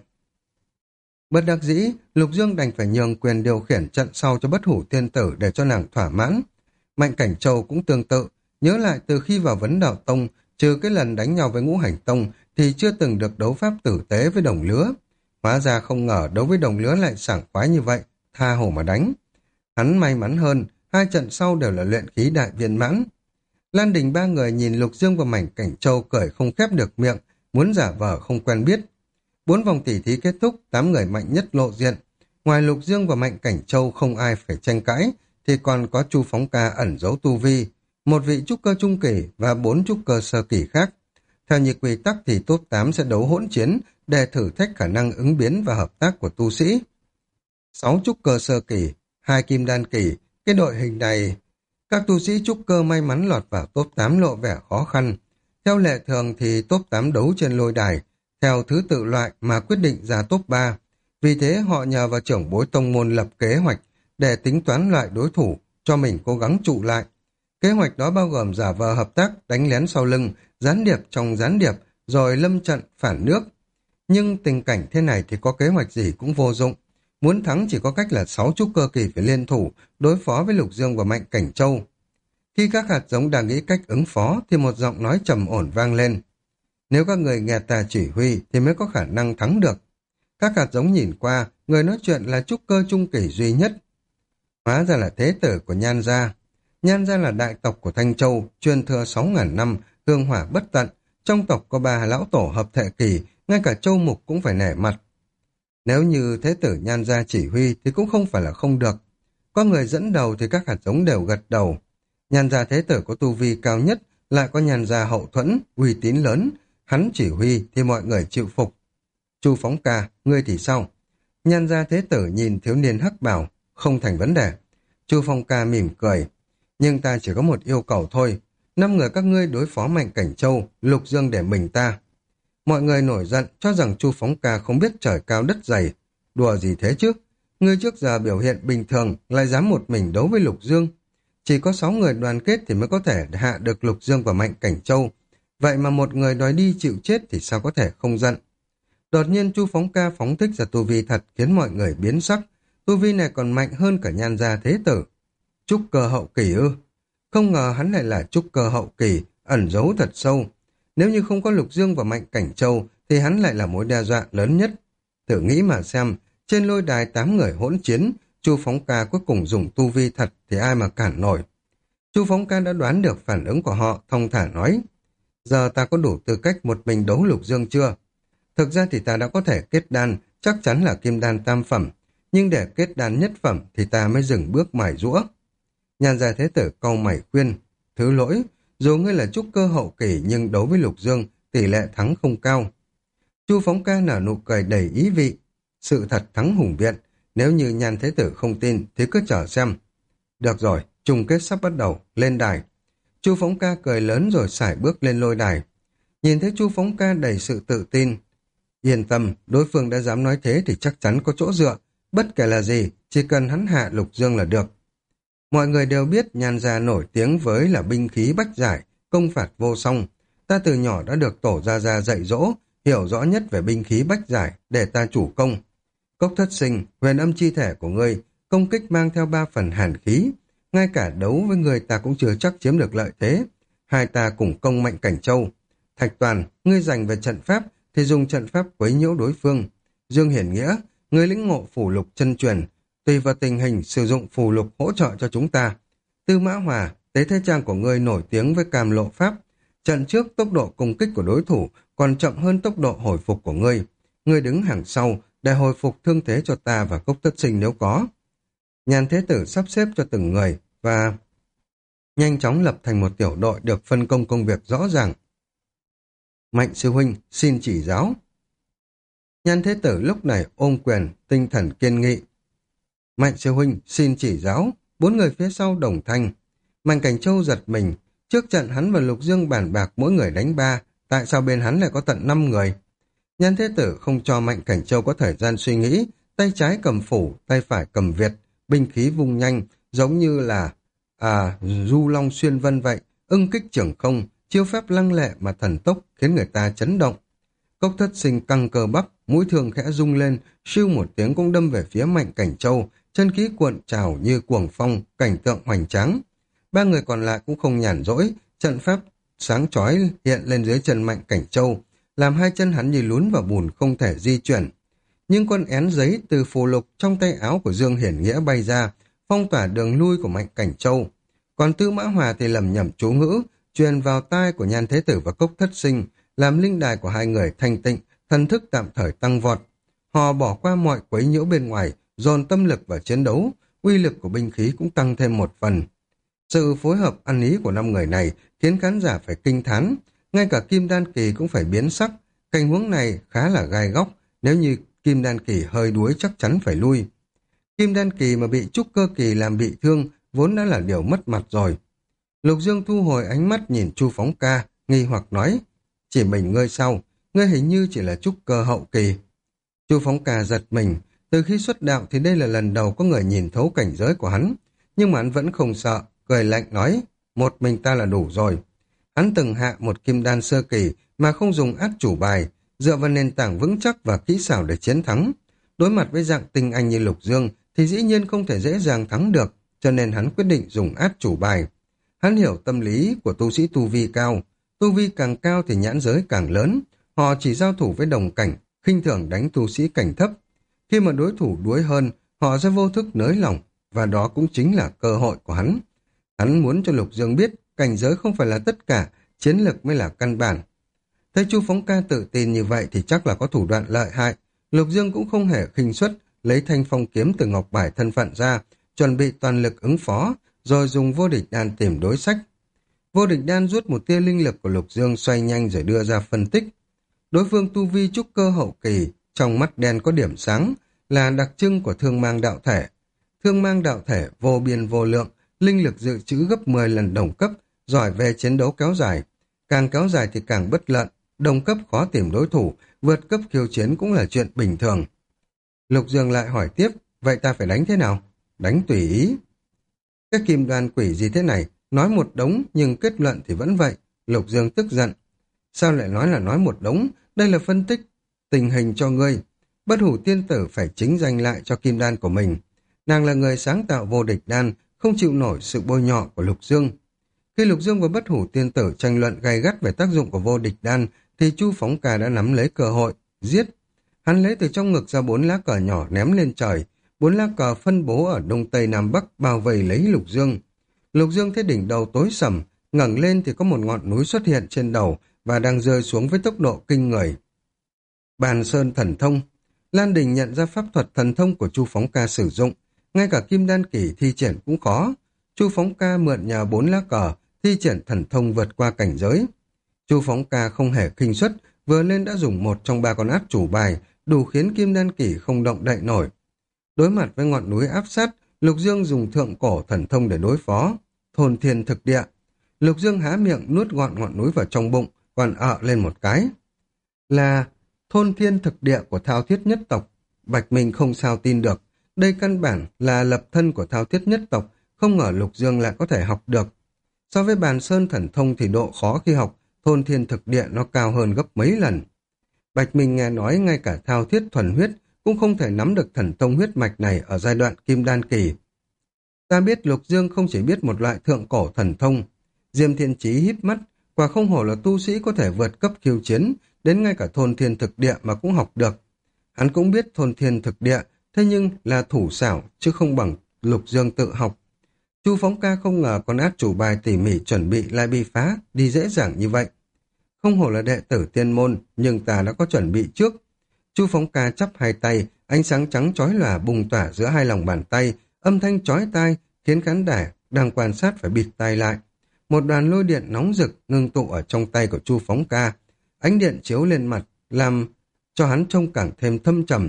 Bất đắc dĩ, Lục Dương đành phải nhường quyền điều khiển trận sau cho Bất Hủ Tiên Tử để cho nàng thỏa mãn. Mạnh Cảnh Châu cũng tương tự, nhớ lại từ khi vào Vấn Đạo Tông, trừ cái lần đánh nhau với Ngũ Hành Tông thì chưa từng được đấu pháp tử tế với đồng lứa. Hóa ra không ngờ đấu với đồng lứa lại sảng khoái như vậy, tha hồ mà đánh. Hắn may mắn hơn, hai trận sau đều là luyện khí đại viên mãn. Lan Đình ba người nhìn Lục Dương và Mảnh Cảnh Châu cười không khép được miệng, muốn giả vờ không quen biết. 4 vòng tỉ thí kết thúc, 8 người mạnh nhất lộ diện. Ngoài Lục Dương và Mạnh Cảnh Châu không ai phải tranh cãi, thì còn có Chu Phóng Ca ẩn giấu tu vi, một vị trúc cơ trung kỳ và 4 trúc cơ sơ kỳ khác. Theo như quy tắc thì top 8 sẽ đấu hỗn chiến để thử thách khả năng ứng biến và hợp tác của tu sĩ. 6 trúc cơ sơ kỳ, 2 kim đan kỳ, cái đội hình này, các tu sĩ trúc cơ may mắn lọt vào top 8 lộ vẻ khó khăn. Theo lệ thường thì top 8 đấu trên lôi đài, theo thứ tự loại mà quyết định ra top 3. Vì thế họ nhờ vào trưởng bối tông môn lập kế hoạch để tính toán loại đối thủ, cho mình cố gắng trụ lại. Kế hoạch đó bao gồm giả vờ hợp tác, đánh lén sau lưng, gián điệp trong gián điệp, rồi lâm trận phản nước. Nhưng tình cảnh thế này thì có kế hoạch gì cũng vô dụng. Muốn thắng chỉ có cách là 6 trúc cơ kỳ phải liên thủ, đối phó với Lục Dương và Mạnh Cảnh Châu. Khi các hạt giống đang nghĩ cách ứng phó thì một giọng nói trầm ổn vang lên. Nếu các người nghe ta chỉ huy thì mới có khả năng thắng được. Các hạt giống nhìn qua, người nói chuyện là trúc cơ trung kỳ duy nhất. Hóa ra là thế tử của Nhan gia. Nhan gia là đại tộc của Thanh Châu, truyền thừa 6.000 năm, hương hỏa bất tận. Trong tộc có 3 lão tổ hợp thể kỳ, ngay cả Châu Mục cũng phải nể mặt. Nếu như thế tử Nhan gia chỉ huy thì cũng không phải là không được. Có người dẫn đầu thì các hạt giống đều gật đầu. Nhan gia thế tử có tu vi cao nhất, lại có Nhan gia hậu thuẫn, uy tín lớn. Hắn chỉ huy thì mọi người chịu phục. Chu Phóng Ca, ngươi thì sao? Nhan gia thế tử nhìn thiếu niên hắc bảo, không thành vấn đề. Chu Phong Ca mỉm cười. Nhưng ta chỉ có một yêu cầu thôi. 5 người các ngươi đối phó Mạnh Cảnh Châu, Lục Dương để mình ta. Mọi người nổi giận cho rằng Chu Phóng Ca không biết trời cao đất dày. Đùa gì thế chứ? Ngươi trước giờ biểu hiện bình thường lại dám một mình đấu với Lục Dương. Chỉ có 6 người đoàn kết thì mới có thể hạ được Lục Dương và Mạnh Cảnh Châu. Vậy mà một người đòi đi chịu chết thì sao có thể không giận? Đột nhiên Chu Phóng Ca phóng thích ra tu vi thật khiến mọi người biến sắc. Tu vi này còn mạnh hơn cả Nhan gia thế tử. Trúc cơ hậu kỳ ư? Không ngờ hắn lại là trúc cơ hậu kỳ, ẩn giấu thật sâu. Nếu như không có Lục Dương và Mạnh Cảnh Châu thì hắn lại là mối đe dọa lớn nhất. Thử nghĩ mà xem, trên lôi đài 8 người hỗn chiến, Chu Phóng Ca cuối cùng dùng tu vi thật thì ai mà cản nổi. Chu Phóng Ca đã đoán được phản ứng của họ, thông thả nói. Giờ ta có đủ tư cách một mình đấu Lục Dương chưa? Thực ra thì ta đã có thể kết đan, chắc chắn là kim đan tam phẩm, nhưng để kết đan nhất phẩm thì ta mới dừng bước mài giũa. Nhan gia thế tử cau mày khuyên, thứ lỗi, dù ngươi là trúc cơ hậu kỳ nhưng đấu với Lục Dương, tỷ lệ thắng không cao. Chu Phóng Ca nở nụ cười đầy ý vị, sự thật thắng hùng biện, nếu như Nhan thế tử không tin thì cứ chờ xem. Được rồi, chung kết sắp bắt đầu, lên đài. Chu Phóng Ca cười lớn rồi sải bước lên lôi đài. Nhìn thấy Chu Phóng Ca đầy sự tự tin, yên tâm, đối phương đã dám nói thế thì chắc chắn có chỗ dựa, bất kể là gì, chỉ cần hắn hạ Lục Dương là được. Mọi người đều biết Nhan gia nổi tiếng với là binh khí bách giải, công phạt vô song. Ta từ nhỏ đã được tổ gia dạy dỗ, hiểu rõ nhất về binh khí bách giải để ta chủ công. Cốc Thất Sinh, huyền âm chi thể của ngươi, công kích mang theo 3 phần hàn khí. Ngay cả đấu với người ta cũng chưa chắc chiếm được lợi thế. Hai ta cùng công Mạnh Cảnh Châu. Thạch Toàn, ngươi giành về trận pháp thì dùng trận pháp quấy nhiễu đối phương. Dương Hiển Nghĩa, ngươi lĩnh ngộ phù lục chân truyền, tùy vào tình hình sử dụng phù lục hỗ trợ cho chúng ta. Tư Mã Hòa, tế thế trang của ngươi nổi tiếng với cam lộ pháp. Trận trước tốc độ công kích của đối thủ còn chậm hơn tốc độ hồi phục của ngươi. ngươi đứng hàng sau để hồi phục thương thế cho ta và Cốc Thất Sinh nếu có. Nhan Thế Tử sắp xếp cho từng người và nhanh chóng lập thành một tiểu đội được phân công công việc rõ ràng. Mạnh sư huynh xin chỉ giáo. Nhan Thế Tử lúc này ôm quyền, tinh thần kiên nghị. Mạnh sư huynh xin chỉ giáo. Bốn người phía sau đồng thanh. Mạnh Cảnh Châu giật mình. Trước trận hắn và Lục Dương bàn bạc mỗi người đánh 3, tại sao bên hắn lại có tận 5 người? Nhan Thế Tử không cho Mạnh Cảnh Châu có thời gian suy nghĩ, tay trái cầm phủ, tay phải cầm Việt, binh khí vung nhanh, giống như là du long xuyên vân vậy, ưng kích trường không, chiêu phép lăng lệ mà thần tốc khiến người ta chấn động. Cốc Thất Sinh căng cơ bắp, mũi thương khẽ rung lên, siêu một tiếng cũng đâm về phía Mạnh Cảnh Châu, chân khí cuộn trào như cuồng phong, cảnh tượng hoành tráng. Ba người còn lại cũng không nhàn rỗi, trận pháp sáng chói hiện lên dưới chân Mạnh Cảnh Châu, làm hai chân hắn như lún vào bùn không thể di chuyển. Nhưng con én giấy từ phù lục trong tay áo của Dương Hiển Nghĩa bay ra, phong tỏa đường lui của Mạnh Cảnh Châu. Còn Tư Mã Hòa thì lầm nhầm chú ngữ, truyền vào tai của Nhan Thế Tử và Cốc Thất Sinh, làm linh đài của hai người thanh tịnh, thần thức tạm thời tăng vọt. Họ bỏ qua mọi quấy nhiễu bên ngoài, dồn tâm lực vào chiến đấu, uy lực của binh khí cũng tăng thêm một phần. Sự phối hợp ăn ý của 5 người này khiến khán giả phải kinh thán, ngay cả Kim Đan Kỳ cũng phải biến sắc. Tình huống này khá là gai góc, nếu như Kim Đan Kỳ hơi đuối chắc chắn phải lui. Kim Đan Kỳ mà bị Trúc Cơ Kỳ làm bị thương vốn đã là điều mất mặt rồi. Lục Dương thu hồi ánh mắt nhìn Chu Phóng Ca, nghi hoặc nói, chỉ mình ngươi sao, ngươi hình như chỉ là Trúc Cơ hậu kỳ. Chu Phóng Ca giật mình, từ khi xuất đạo thì đây là lần đầu có người nhìn thấu cảnh giới của hắn, nhưng mà hắn vẫn không sợ, cười lạnh nói, một mình ta là đủ rồi. Hắn từng hạ một kim đan sơ kỳ mà không dùng át chủ bài, dựa vào nền tảng vững chắc và kỹ xảo để chiến thắng. Đối mặt với dạng tinh anh như Lục Dương thì dĩ nhiên không thể dễ dàng thắng được, cho nên hắn quyết định dùng át chủ bài. Hắn hiểu tâm lý của tu sĩ tu vi cao, tu vi càng cao thì nhãn giới càng lớn, họ chỉ giao thủ với đồng cảnh, khinh thường đánh tu sĩ cảnh thấp. Khi mà đối thủ đuối hơn, họ sẽ vô thức nới lỏng, và đó cũng chính là cơ hội của hắn. Hắn muốn cho Lục Dương biết cảnh giới không phải là tất cả, chiến lực mới là căn bản. Thấy Chu Phóng Ca tự tin như vậy thì chắc là có thủ đoạn lợi hại. Lục Dương cũng không hề khinh suất, lấy thanh phong kiếm từ ngọc bài thân phận ra, chuẩn bị toàn lực ứng phó, rồi dùng vô địch đan tìm đối sách. Vô địch đan rút một tia linh lực của Lục Dương xoay nhanh rồi đưa ra phân tích. Đối phương tu vi trúc cơ hậu kỳ, trong mắt đen có điểm sáng, là đặc trưng của thương mang đạo thể. Thương mang đạo thể vô biên vô lượng, linh lực dự trữ gấp 10 lần đồng cấp, giỏi về chiến đấu kéo dài. Càng kéo dài thì càng bất lợi, đồng cấp khó tìm đối thủ, vượt cấp khiêu chiến cũng là chuyện bình thường. Lục Dương lại hỏi tiếp, vậy ta phải đánh thế nào? Đánh tùy ý. Cái kim đoan quỷ gì thế này, nói một đống nhưng kết luận thì vẫn vậy. Lục Dương tức giận. Sao lại nói là nói một đống? Đây là phân tích tình hình cho ngươi. Bất Hủ Tiên Tử phải chính danh lại cho kim đan của mình. Nàng là người sáng tạo vô địch đan, không chịu nổi sự bôi nhọ của Lục Dương. Khi Lục Dương và Bất Hủ Tiên Tử tranh luận gay gắt về tác dụng của vô địch đan, thì Chu Phóng Ca đã nắm lấy cơ hội, giết. Hắn lấy từ trong ngực ra 4 lá cờ nhỏ ném lên trời, 4 lá cờ phân bố ở đông tây nam bắc bao vây lấy Lục Dương. Lục Dương thấy đỉnh đầu tối sầm, ngẩng lên thì có một ngọn núi xuất hiện trên đầu và đang rơi xuống với tốc độ kinh người. Bàn Sơn Thần Thông. Lan Đình nhận ra pháp thuật thần thông của Chu Phóng Ca sử dụng, ngay cả Kim Đan Kỳ thi triển cũng khó. Chu Phóng Ca mượn nhờ 4 lá cờ, thi triển thần thông vượt qua cảnh giới. Chu Phóng Ca không hề khinh suất, vừa lên đã dùng một trong 3 con át chủ bài, đủ khiến Kim Đan Kỳ không động đậy nổi. Đối mặt với ngọn núi áp sát, Lục Dương dùng thượng cổ thần thông để đối phó. Thôn Thiên Thực Địa. Lục Dương há miệng nuốt gọn ngọn núi vào trong bụng, còn lên một cái. Là Thôn Thiên Thực Địa của Thao Thiết Nhất Tộc. Bạch Minh không sao tin được. Đây căn bản là lập thân của Thao Thiết Nhất Tộc, không ngờ Lục Dương lại có thể học được. So với Bàn Sơn Thần Thông thì độ khó khi học Thôn Thiên Thực Địa nó cao hơn gấp mấy lần. Bạch Minh nghe nói ngay cả Thao Thiết Thuần Huyết cũng không thể nắm được thần thông huyết mạch này ở giai đoạn Kim Đan Kỳ. Ta biết Lục Dương không chỉ biết một loại thượng cổ thần thông. Diêm Thiên Chí híp mắt, quả không hổ là tu sĩ có thể vượt cấp khiêu chiến, đến ngay cả Thôn Thiên Thực Địa mà cũng học được. Hắn cũng biết Thôn Thiên Thực Địa, thế nhưng là thủ xảo chứ không bằng Lục Dương tự học. Chu Phóng Ca không ngờ con át chủ bài tỉ mỉ chuẩn bị lại bị phá đi dễ dàng như vậy. Không hổ là đệ tử tiên môn, nhưng ta đã có chuẩn bị trước. Chu Phóng Ca chắp hai tay, ánh sáng trắng chói lòa bùng tỏa giữa hai lòng bàn tay, âm thanh chói tai khiến khán giả đang quan sát phải bịt tai lại. Một đoàn lôi điện nóng rực ngưng tụ ở trong tay của Chu Phóng Ca, ánh điện chiếu lên mặt làm cho hắn trông càng thêm thâm trầm.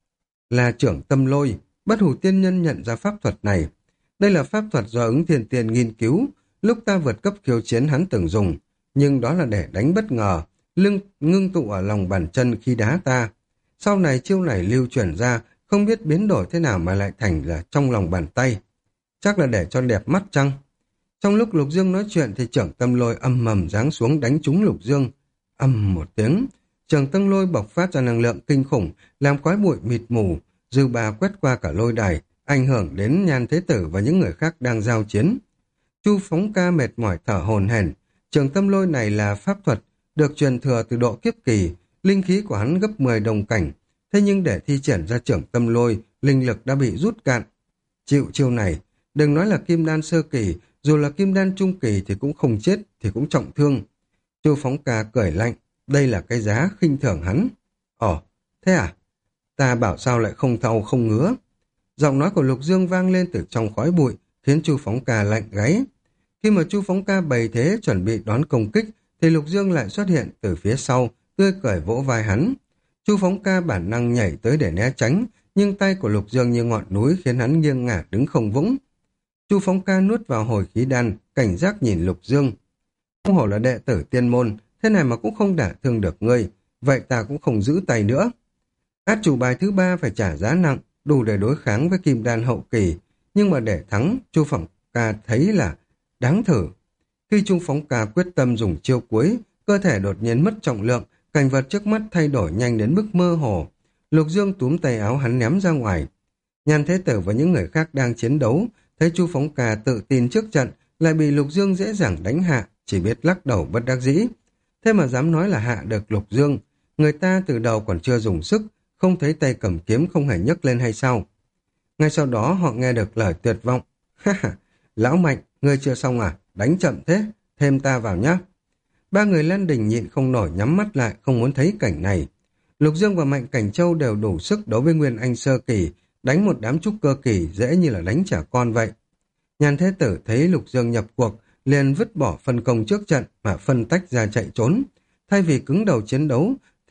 Là trưởng tâm lôi, Bất Hủ Tiên Nhân nhận ra pháp thuật này. Đây là pháp thuật do Ứng Thiên Tiên nghiên cứu, lúc ta vượt cấp khiêu chiến hắn từng dùng, nhưng đó là để đánh bất ngờ, lưng ngưng tụ ở lòng bàn chân khi đá ta. Sau này chiêu này lưu truyền ra, không biết biến đổi thế nào mà lại thành là trong lòng bàn tay. Chắc là để cho đẹp mắt chăng? Trong lúc Lục Dương nói chuyện thì trưởng tâm lôi âm mầm giáng xuống đánh trúng Lục Dương. Âm một tiếng, trưởng tâm lôi bộc phát ra năng lượng kinh khủng, làm khói bụi mịt mù, dư bà quét qua cả lôi đài, ảnh hưởng đến Nhan Thế Tử và những người khác đang giao chiến. Chu Phóng Ca mệt mỏi thở hổn hển. Trường tâm lôi này là pháp thuật được truyền thừa từ độ kiếp kỳ, linh khí của hắn gấp 10 đồng cảnh, thế nhưng để thi triển ra trưởng tâm lôi, linh lực đã bị rút cạn. Chịu chiêu này, đừng nói là kim đan sơ kỳ, dù là kim đan trung kỳ thì cũng không chết, thì cũng trọng thương. Chu Phóng Ca cười lạnh, đây là cái giá khinh thường hắn. Ồ, thế à? Ta bảo sao lại không thau không ngứa. Giọng nói của Lục Dương vang lên từ trong khói bụi, khiến Chu Phóng Ca lạnh gáy. Khi mà Chu Phóng Ca bày thế chuẩn bị đón công kích, thì Lục Dương lại xuất hiện từ phía sau, tươi cười vỗ vai hắn. Chu Phóng Ca bản năng nhảy tới để né tránh, nhưng tay của Lục Dương như ngọn núi khiến hắn nghiêng ngả đứng không vững. Chu Phóng Ca nuốt vào hồi khí đan, cảnh giác nhìn Lục Dương. Không hổ là đệ tử tiên môn, thế này mà cũng không đả thương được ngươi, vậy ta cũng không giữ tay nữa. Át chủ bài thứ 3 phải trả giá nặng, đủ để đối kháng với kim đan hậu kỳ, nhưng mà để thắng, Chu Phóng Ca thấy là đáng thử. Khi Chu Phóng Ca quyết tâm dùng chiêu cuối, cơ thể đột nhiên mất trọng lượng, cảnh vật trước mắt thay đổi nhanh đến mức mơ hồ. Lục Dương túm tay áo hắn ném ra ngoài. Nhan Thế Tử và những người khác đang chiến đấu, thấy Chu Phóng Ca tự tin trước trận, lại bị Lục Dương dễ dàng đánh hạ, chỉ biết lắc đầu bất đắc dĩ. Thế mà dám nói là hạ được Lục Dương, người ta từ đầu còn chưa dùng sức, không thấy tay cầm kiếm không hề nhấc lên hay sao? Ngay sau đó họ nghe được lời tuyệt vọng. Ha ha, lão Mạnh, ngươi chưa xong à? Đánh chậm thế, thêm ta vào nhá. Ba người Lan Đình nhịn không nổi nhắm mắt lại, không muốn thấy cảnh này. Lục Dương và Mạnh Cảnh Châu đều đủ sức đối với Nguyên Anh sơ kỳ, đánh một đám trúc cơ kỳ dễ như là đánh trẻ con vậy. Nhan Thế Tử thấy Lục Dương nhập cuộc, liền vứt bỏ phân công trước trận mà phân tách ra chạy trốn. Thay vì cứng đầu chiến đấu,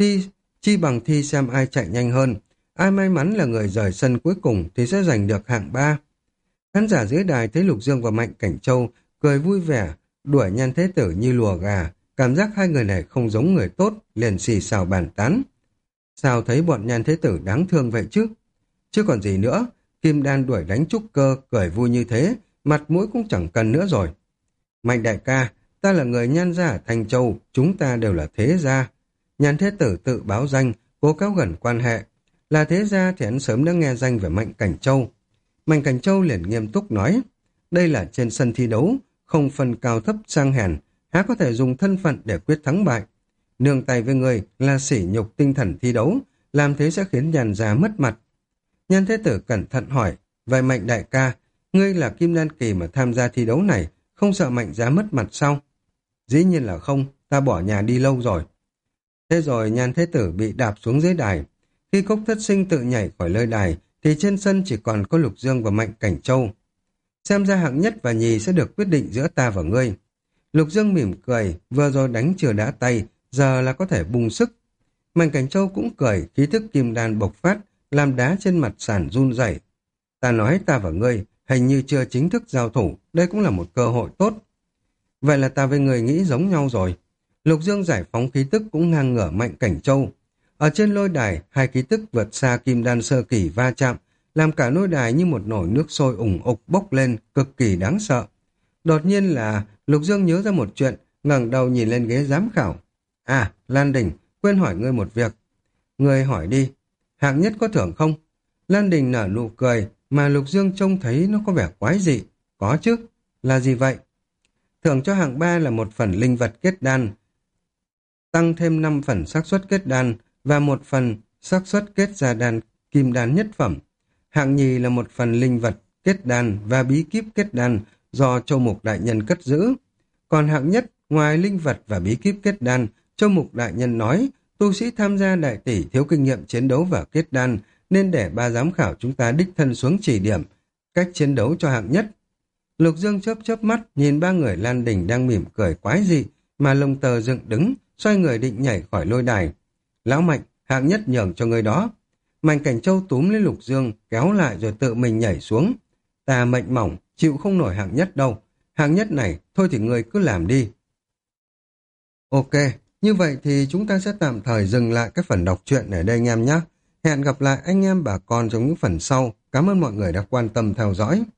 chi bằng thi xem ai chạy nhanh hơn. Ai may mắn là người rời sân cuối cùng thì sẽ giành được hạng 3. Khán giả dưới đài thấy Lục Dương và Mạnh Cảnh Châu cười vui vẻ, đuổi Nhan Thế Tử như lùa gà, cảm giác hai người này không giống người tốt, liền xì xào bàn tán. Sao thấy bọn Nhan Thế Tử đáng thương vậy chứ? Chứ còn gì nữa, Kim Đan đuổi đánh trúc cơ, cười vui như thế, mặt mũi cũng chẳng cần nữa rồi. Mạnh đại ca, ta là người Nhan gia ở Thanh Châu, chúng ta đều là thế gia. Nhan Thế Tử tự báo danh, cố cáo gần quan hệ. Là thế gia thì hắn sớm đã nghe danh về Mạnh Cảnh Châu. Mạnh Cảnh Châu liền nghiêm túc nói, đây là trên sân thi đấu, không phân cao thấp sang hèn, há có thể dùng thân phận để quyết thắng bại. Nương tay với người là sỉ nhục tinh thần thi đấu, làm thế sẽ khiến Nhan gia mất mặt. Nhan Thế Tử cẩn thận hỏi, vậy Mạnh đại ca, ngươi là kim đan kỳ mà tham gia thi đấu này, không sợ Mạnh gia mất mặt sao? Dĩ nhiên là không, ta bỏ nhà đi lâu rồi. Thế rồi Nhan Thế Tử bị đạp xuống dưới đài. Khi Cốc Thất Sinh tự nhảy khỏi lơi đài, thì trên sân chỉ còn có Lục Dương và Mạnh Cảnh Châu. Xem ra hạng nhất và nhì sẽ được quyết định giữa ta và ngươi. Lục Dương mỉm cười, vừa rồi đánh chưa đã tay, giờ là có thể bung sức. Mạnh Cảnh Châu cũng cười, khí thức kim đan bộc phát, làm đá trên mặt sàn run rẩy. Ta nói ta và ngươi, hình như chưa chính thức giao thủ, đây cũng là một cơ hội tốt. Vậy là ta với ngươi nghĩ giống nhau rồi. Lục Dương giải phóng khí tức cũng ngang ngửa Mạnh Cảnh Châu. Ở trên lôi đài, hai khí tức vượt xa kim đan sơ kỳ va chạm, làm cả lôi đài như một nồi nước sôi ủng ục bốc lên, cực kỳ đáng sợ. Đột nhiên là Lục Dương nhớ ra một chuyện, ngẩng đầu nhìn lên ghế giám khảo. À, Lan Đình, quên hỏi ngươi một việc. Ngươi hỏi đi, hạng nhất có thưởng không? Lan Đình nở nụ cười, mà Lục Dương trông thấy nó có vẻ quái dị. Có chứ, là gì vậy? Thưởng cho hạng 3 là một phần linh vật kết đan, tăng thêm 5 phần xác suất kết đan và 1 phần xác suất kết ra đan kim đan nhất phẩm. Hạng nhì là 1 phần linh vật kết đan và bí kíp kết đan do Châu Mục Đại Nhân cất giữ. Còn hạng nhất, ngoài linh vật và bí kíp kết đan, Châu Mục Đại Nhân nói Tu sĩ tham gia đại tỷ thiếu kinh nghiệm chiến đấu và kết đan, nên để ba giám khảo chúng ta đích thân xuống chỉ điểm cách chiến đấu cho hạng nhất. Lục Dương chớp chớp mắt, nhìn ba người Lan Đình đang mỉm cười quái dị, mà lông tơ dựng đứng, xoay người định nhảy khỏi lôi đài. Lão Mạnh, hạng nhất nhường cho người đó. Mạnh Cảnh Châu túm lấy Lục Dương, kéo lại rồi tự mình nhảy xuống. Ta mệnh mỏng, chịu không nổi hạng nhất đâu. Hạng nhất này, thôi thì người cứ làm đi. Ok, như vậy thì chúng ta sẽ tạm thời dừng lại cái phần đọc truyện ở đây anh em nhé. Hẹn gặp lại anh em bà con trong những phần sau. Cảm ơn mọi người đã quan tâm theo dõi.